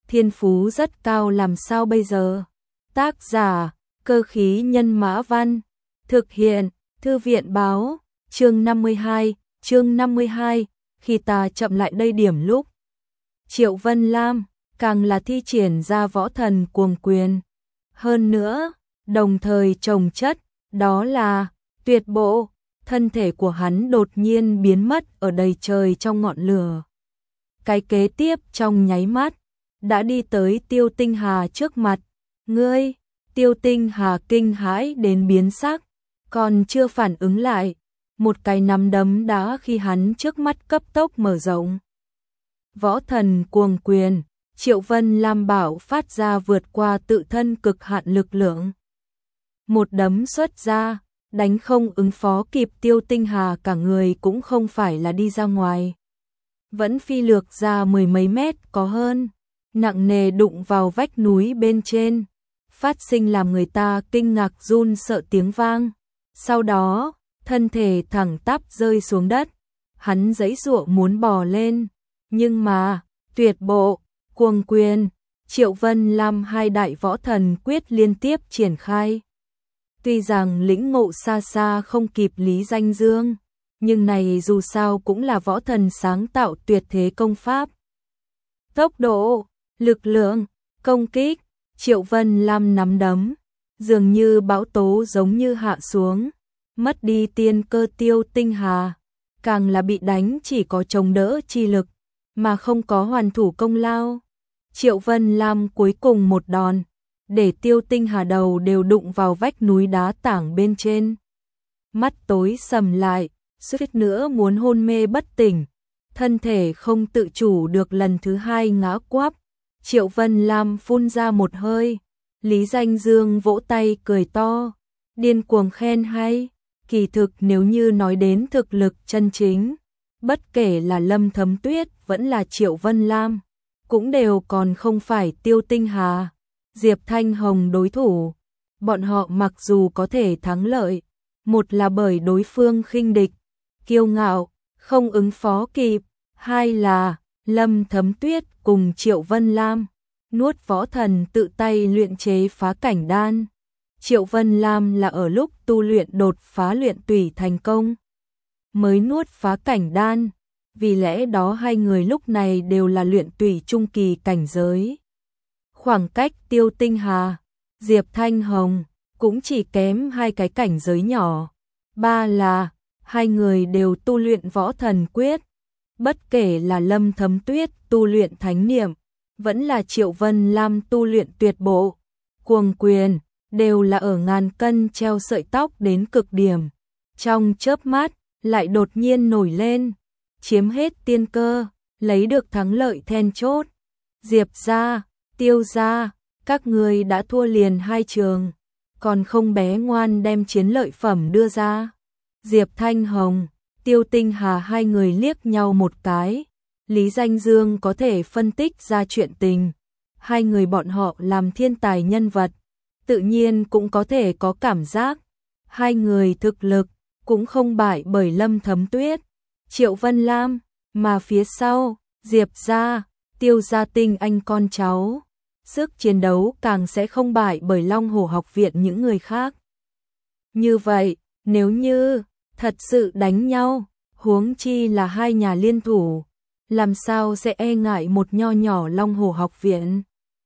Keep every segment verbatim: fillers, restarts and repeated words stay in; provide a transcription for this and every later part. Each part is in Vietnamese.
thiên phú rất cao làm sao bây giờ? Tác giả, Cơ khí nhân mã văn, thực hiện, Thư viện báo, chương năm mươi hai, chương năm mươi hai, khi ta chậm lại đây điểm lúc. Triệu Vân Lam, càng là thi triển ra võ thần cuồng quyền. Hơn nữa, đồng thời trồng chất, đó là tuyệt bộ, thân thể của hắn đột nhiên biến mất ở đầy trời trong ngọn lửa. Cái kế tiếp trong nháy mắt, đã đi tới Tiêu Tinh Hà trước mặt. Ngươi, Tiêu Tinh Hà kinh hãi đến biến sắc, còn chưa phản ứng lại, một cái nắm đấm đã khi hắn trước mắt cấp tốc mở rộng. Võ thần cuồng quyền, Triệu Vân Lam bảo phát ra vượt qua tự thân cực hạn lực lượng. Một đấm xuất ra, đánh không ứng phó kịp, Tiêu Tinh Hà cả người cũng không phải là đi ra ngoài, vẫn phi lược ra mười mấy mét có hơn, nặng nề đụng vào vách núi bên trên, phát sinh làm người ta kinh ngạc run sợ tiếng vang. Sau đó, thân thể thẳng tắp rơi xuống đất, hắn giãy giụa muốn bò lên, nhưng mà, tuyệt bộ, cuồng quyền, Triệu Vân Lam hai đại võ thần quyết liên tiếp triển khai. Tuy rằng lĩnh ngộ xa xa không kịp Lý Danh Dương, nhưng này dù sao cũng là võ thần sáng tạo tuyệt thế công pháp. Tốc độ, lực lượng, công kích, Triệu Vân Lam nắm đấm, dường như bão tố giống như hạ xuống, mất đi tiên cơ. Tiêu Tinh Hà, càng là bị đánh chỉ có chống đỡ chi lực, mà không có hoàn thủ công lao. Triệu Vân Lam cuối cùng một đòn, để Tiêu Tinh Hà đầu đều đụng vào vách núi đá tảng bên trên. Mắt tối sầm lại, suýt nữa muốn hôn mê bất tỉnh, thân thể không tự chủ được lần thứ hai ngã quắp. Triệu Vân Lam phun ra một hơi, Lý Danh Dương vỗ tay cười to, điên cuồng khen hay. Kỳ thực nếu như nói đến thực lực chân chính, bất kể là Lâm Thấm Tuyết vẫn là Triệu Vân Lam, cũng đều còn không phải Tiêu Tinh Hà, Diệp Thanh Hồng đối thủ. Bọn họ mặc dù có thể thắng lợi, một là bởi đối phương khinh địch, kiêu ngạo, không ứng phó kịp, hai là Lâm Thấm Tuyết cùng Triệu Vân Lam nuốt võ thần tự tay luyện chế phá cảnh đan. Triệu Vân Lam là ở lúc tu luyện đột phá luyện tủy thành công mới nuốt phá cảnh đan, vì lẽ đó hai người lúc này đều là luyện tủy trung kỳ cảnh giới. Khoảng cách Tiêu Tinh Hà, Diệp Thanh Hồng cũng chỉ kém hai cái cảnh giới nhỏ. Ba là hai người đều tu luyện võ thần quyết, bất kể là Lâm Thấm Tuyết tu luyện thánh niệm, vẫn là Triệu Vân Lam tu luyện tuyệt bộ, cuồng quyền, đều là ở ngàn cân treo sợi tóc đến cực điểm. Trong chớp mắt, lại đột nhiên nổi lên, chiếm hết tiên cơ, lấy được thắng lợi then chốt. Diệp gia, Tiêu gia, các người đã thua liền hai trường, còn không bé ngoan đem chiến lợi phẩm đưa ra. Diệp Thanh Hồng, Tiêu Tinh Hà hai người liếc nhau một cái. Lý Danh Dương có thể phân tích ra chuyện tình, hai người bọn họ làm thiên tài nhân vật, tự nhiên cũng có thể có cảm giác. Hai người thực lực cũng không bại bởi Lâm Thấm Tuyết, Triệu Vân Lam, mà phía sau, Diệp gia, Tiêu gia tinh anh con cháu, sức chiến đấu càng sẽ không bại bởi Long Hổ học viện những người khác. Như vậy, nếu như thật sự đánh nhau, huống chi là hai nhà liên thủ, làm sao sẽ e ngại một nho nhỏ Long Hổ học viện.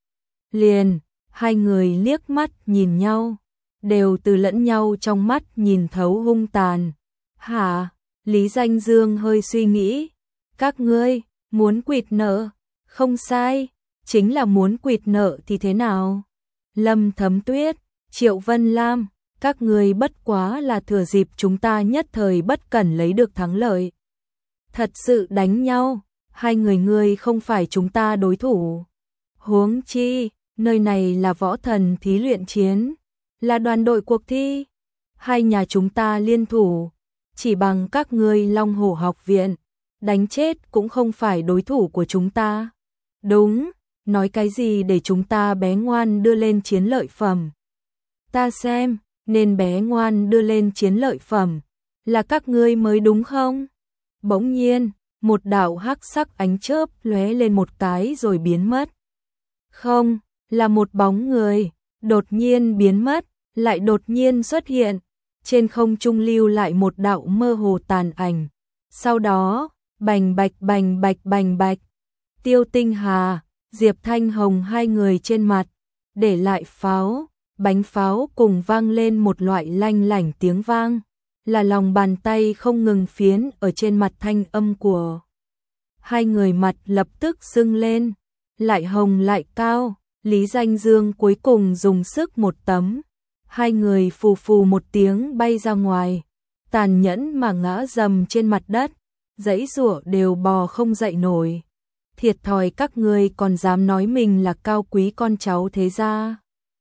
Liền, hai người liếc mắt nhìn nhau, đều từ lẫn nhau trong mắt nhìn thấu hung tàn. Hả? Lý Danh Dương hơi suy nghĩ, các ngươi muốn quỵt nợ, không sai, chính là muốn quỵt nợ thì thế nào? Lâm Thấm Tuyết, Triệu Vân Lam, các ngươi bất quá là thừa dịp chúng ta nhất thời bất cẩn lấy được thắng lợi. Thật sự đánh nhau, hai người ngươi không phải chúng ta đối thủ. Huống chi, nơi này là võ thần thí luyện chiến, là đoàn đội cuộc thi. Hai nhà chúng ta liên thủ, chỉ bằng các ngươi Long Hổ học viện, đánh chết cũng không phải đối thủ của chúng ta. Đúng, nói cái gì để chúng ta bé ngoan đưa lên chiến lợi phẩm. Ta xem, nên bé ngoan đưa lên chiến lợi phẩm, là các ngươi mới đúng không? Bỗng nhiên, một đạo hắc sắc ánh chớp lóe lên một cái rồi biến mất. Không, là một bóng người, đột nhiên biến mất, lại đột nhiên xuất hiện, trên không trung lưu lại một đạo mơ hồ tàn ảnh. Sau đó, bành bạch bành bạch bành bạch, Tiêu Tinh Hà, Diệp Thanh Hồng hai người trên mặt, để lại pháo, bánh pháo cùng vang lên một loại lanh lảnh tiếng vang, là lòng bàn tay không ngừng phiến ở trên mặt thanh âm của. Hai người mặt lập tức sưng lên, lại hồng lại cao, Lý Danh Dương cuối cùng dùng sức một tấm, hai người phù phù một tiếng bay ra ngoài, tàn nhẫn mà ngã dầm trên mặt đất, giãy giụa đều bò không dậy nổi. Thiệt thòi các ngươi còn dám nói mình là cao quý con cháu thế gia.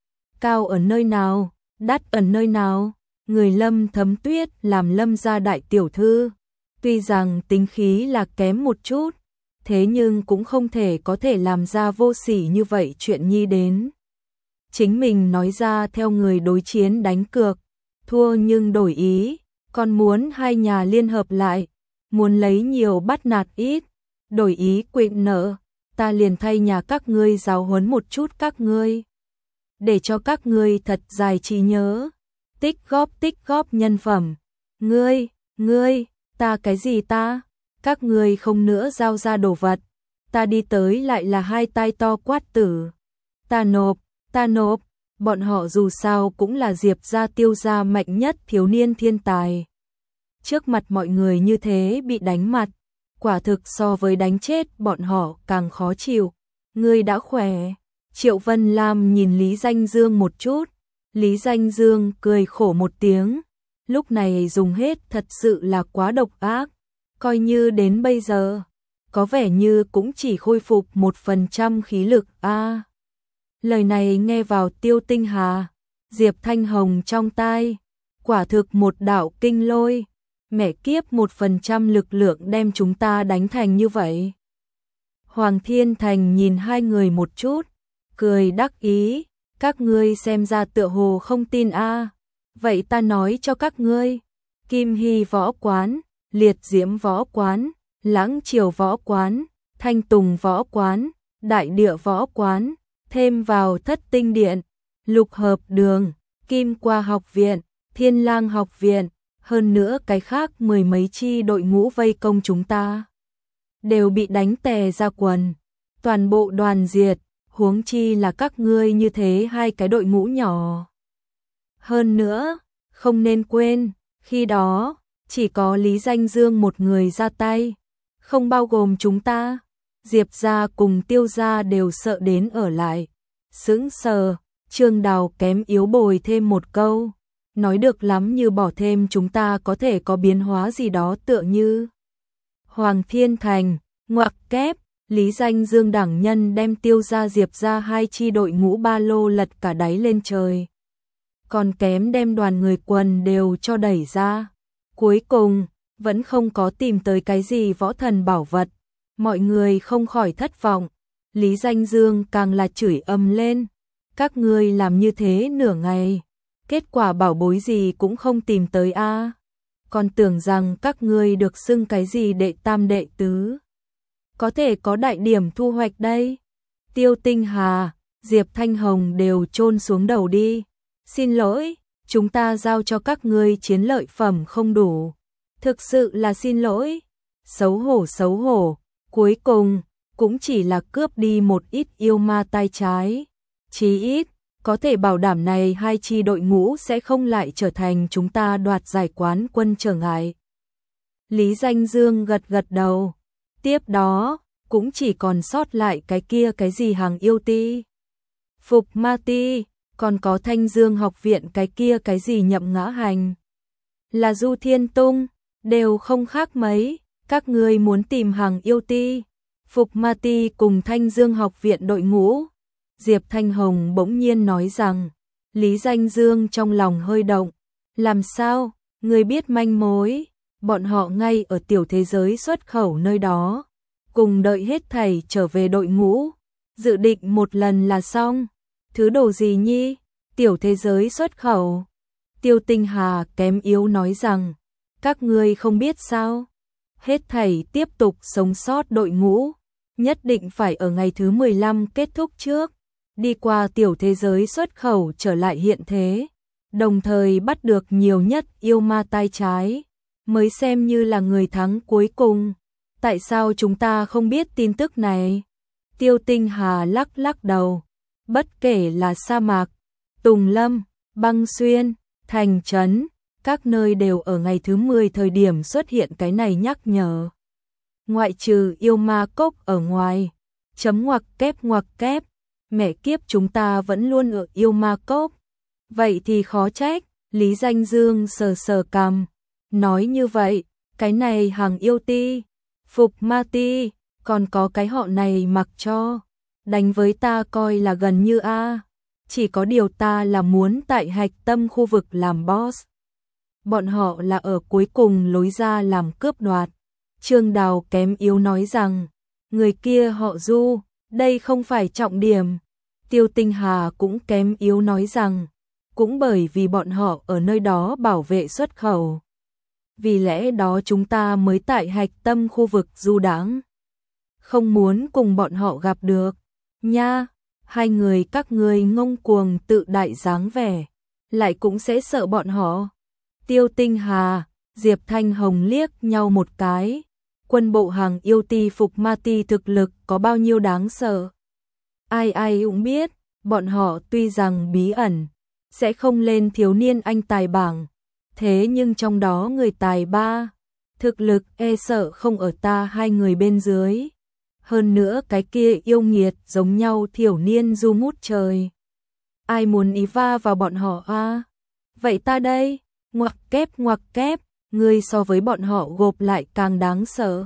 Cao ở nơi nào, đắt ở nơi nào, người Lâm Thấm Tuyết làm Lâm gia đại tiểu thư, tuy rằng tính khí là kém một chút, thế nhưng cũng không thể có thể làm ra vô sỉ như vậy chuyện nhi đến. Chính mình nói ra theo người đối chiến đánh cược, thua nhưng đổi ý, còn muốn hai nhà liên hợp lại, muốn lấy nhiều bắt nạt ít, đổi ý quỵt nợ, ta liền thay nhà các ngươi giáo huấn một chút các ngươi, để cho các ngươi thật dài trí nhớ, tích góp tích góp nhân phẩm. Ngươi, ngươi, ta cái gì ta? Các ngươi không nữa giao ra đồ vật, ta đi tới lại là hai tai to quát tử. Ta nộp, ta nộp, bọn họ dù sao cũng là Diệp gia Tiêu gia mạnh nhất thiếu niên thiên tài. Trước mặt mọi người như thế bị đánh mặt, quả thực so với đánh chết bọn họ càng khó chịu. Ngươi đã khỏe. Triệu Vân Lam nhìn Lý Danh Dương một chút, Lý Danh Dương cười khổ một tiếng, lúc này dùng hết thật sự là quá độc ác, coi như đến bây giờ, có vẻ như cũng chỉ khôi phục một phần trăm khí lực a. À, lời này nghe vào Tiêu Tinh Hà, Diệp Thanh Hồng trong tai, quả thực một đạo kinh lôi, mẹ kiếp một phần trăm lực lượng đem chúng ta đánh thành như vậy. Hoàng Thiên Thành nhìn hai người một chút, cười đắc ý, các ngươi xem ra tựa hồ không tin a, à. Vậy ta nói cho các ngươi, Kim Hy võ quán, Liệt Diễm võ quán, Lãng Triều võ quán, Thanh Tùng võ quán, Đại Địa võ quán, thêm vào Thất Tinh điện, Lục Hợp đường, Kim Qua học viện, Thiên Lang học viện, hơn nữa cái khác mười mấy chi đội ngũ vây công chúng ta, đều bị đánh tè ra quần, toàn bộ đoàn diệt, huống chi là các ngươi như thế hai cái đội ngũ nhỏ. Hơn nữa, không nên quên, khi đó, chỉ có Lý Danh Dương một người ra tay, không bao gồm chúng ta. Diệp gia cùng Tiêu gia đều sợ đến ở lại. Sững sờ, Trương Đào kém yếu bồi thêm một câu, nói được lắm như bỏ thêm chúng ta có thể có biến hóa gì đó tựa như. Hoàng Thiên Thành, ngoặc kép, Lý Danh Dương đẳng nhân đem Tiêu gia Diệp gia hai chi đội ngũ ba lô lật cả đáy lên trời. Còn kém đem đoàn người quần đều cho đẩy ra. Cuối cùng, vẫn không có tìm tới cái gì võ thần bảo vật. Mọi người không khỏi thất vọng. Lý Danh Dương càng là chửi ầm lên. Các ngươi làm như thế nửa ngày, kết quả bảo bối gì cũng không tìm tới a. À. Còn tưởng rằng các ngươi được xưng cái gì đệ tam đệ tứ, có thể có đại điểm thu hoạch đây. Tiêu Tinh Hà, Diệp Thanh Hồng đều chôn xuống đầu đi. Xin lỗi, chúng ta giao cho các ngươi chiến lợi phẩm không đủ. Thực sự là xin lỗi. Xấu hổ xấu hổ, cuối cùng cũng chỉ là cướp đi một ít yêu ma tay trái. Chí ít, có thể bảo đảm này hai chi đội ngũ sẽ không lại trở thành chúng ta đoạt giải quán quân trở ngại. Lý Danh Dương gật gật đầu. Tiếp đó, cũng chỉ còn sót lại cái kia cái gì hàng yêu ti, Phục Ma ti, còn có Thanh Dương học viện cái kia cái gì Nhậm Ngã Hành, là Du Thiên Tung, đều không khác mấy. Các ngươi muốn tìm hàng yêu ti, Phục Ma ti cùng Thanh Dương học viện đội ngũ. Diệp Thanh Hồng bỗng nhiên nói rằng, Lý Danh Dương trong lòng hơi động. Làm sao, ngươi biết manh mối, bọn họ ngay ở tiểu thế giới xuất khẩu nơi đó, cùng đợi hết thảy trở về đội ngũ, dự định một lần là xong. Thứ đồ gì nhi? Tiểu thế giới xuất khẩu. Tiêu Tinh Hà kém yếu nói rằng, các ngươi không biết sao? Hết thảy tiếp tục sống sót đội ngũ, nhất định phải ở ngày thứ mười lăm kết thúc trước, đi qua tiểu thế giới xuất khẩu trở lại hiện thế, đồng thời bắt được nhiều nhất yêu ma tay trái, mới xem như là người thắng cuối cùng. Tại sao chúng ta không biết tin tức này? Tiêu Tinh Hà lắc lắc đầu, bất kể là sa mạc, Tùng Lâm, Băng Xuyên, thành trấn, các nơi đều ở ngày thứ mười thời điểm xuất hiện cái này nhắc nhở. Ngoại trừ yêu ma cốc ở ngoài, chấm ngoặc kép ngoặc kép, mẹ kiếp chúng ta vẫn luôn ở yêu ma cốc. Vậy thì khó trách, Lý Danh Dương sờ sờ cằm, nói như vậy, cái này hàng yêu ti, phục ma ti, còn có cái họ này mặc cho, đánh với ta coi là gần như a. Chỉ có điều ta là muốn tại hạch tâm khu vực làm boss. Bọn họ là ở cuối cùng lối ra làm cướp đoạt. Trương Đào kém yếu nói rằng, người kia họ Du, đây không phải trọng điểm. Tiêu Tinh Hà cũng kém yếu nói rằng, cũng bởi vì bọn họ ở nơi đó bảo vệ xuất khẩu. Vì lẽ đó chúng ta mới tại hạch tâm khu vực du đãng, không muốn cùng bọn họ gặp được. Nha, hai người các ngươi ngông cuồng tự đại dáng vẻ, lại cũng sẽ sợ bọn họ. Tiêu Tinh Hà, Diệp Thanh Hồng liếc nhau một cái. Quân bộ hàng yêu ti phục ma ti thực lực có bao nhiêu đáng sợ. Ai ai cũng biết, bọn họ tuy rằng bí ẩn, sẽ không lên thiếu niên anh tài bảng. Thế nhưng trong đó người tài ba, thực lực e sợ không ở ta hai người bên dưới. Hơn nữa cái kia yêu nghiệt giống nhau thiểu niên du ngút trời. Ai muốn ý va vào bọn họ a? Vậy ta đây, ngoặc kép ngoặc kép, ngươi so với bọn họ gộp lại càng đáng sợ.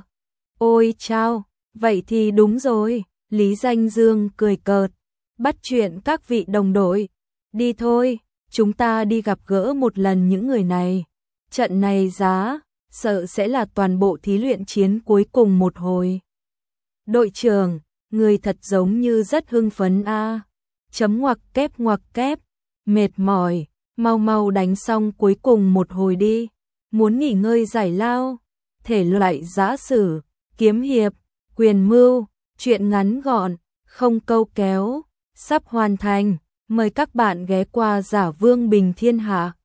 Ôi chao, vậy thì đúng rồi, Lý Danh Dương cười cợt, bắt chuyện các vị đồng đội. Đi thôi, chúng ta đi gặp gỡ một lần những người này. Trận này giá, sợ sẽ là toàn bộ thí luyện chiến cuối cùng một hồi. Đội trưởng, người thật giống như rất hưng phấn a. Chấm ngoặc kép ngoặc kép, mệt mỏi, mau mau đánh xong cuối cùng một hồi đi. Muốn nghỉ ngơi giải lao, thể loại giã sử, kiếm hiệp, quyền mưu, truyện ngắn gọn, không câu kéo, sắp hoàn thành. Mời các bạn ghé qua Giả Vương Bình Thiên Hạ.